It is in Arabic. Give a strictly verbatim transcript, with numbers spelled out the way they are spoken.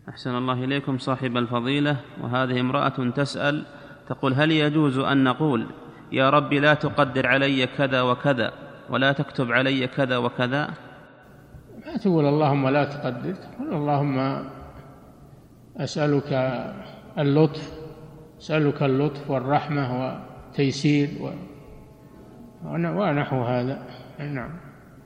أحسن الله إليكم صاحب الفضيلة. وهذه امرأة تسأل تقول: هل يجوز أن نقول يا رب لا تقدر علي كذا وكذا ولا تكتب علي كذا وكذا؟ لا تقول اللهم لا تقدر، تقول اللهم أسألك اللطف، أسألك اللطف والرحمة والتيسير ونحو هذا. نعم.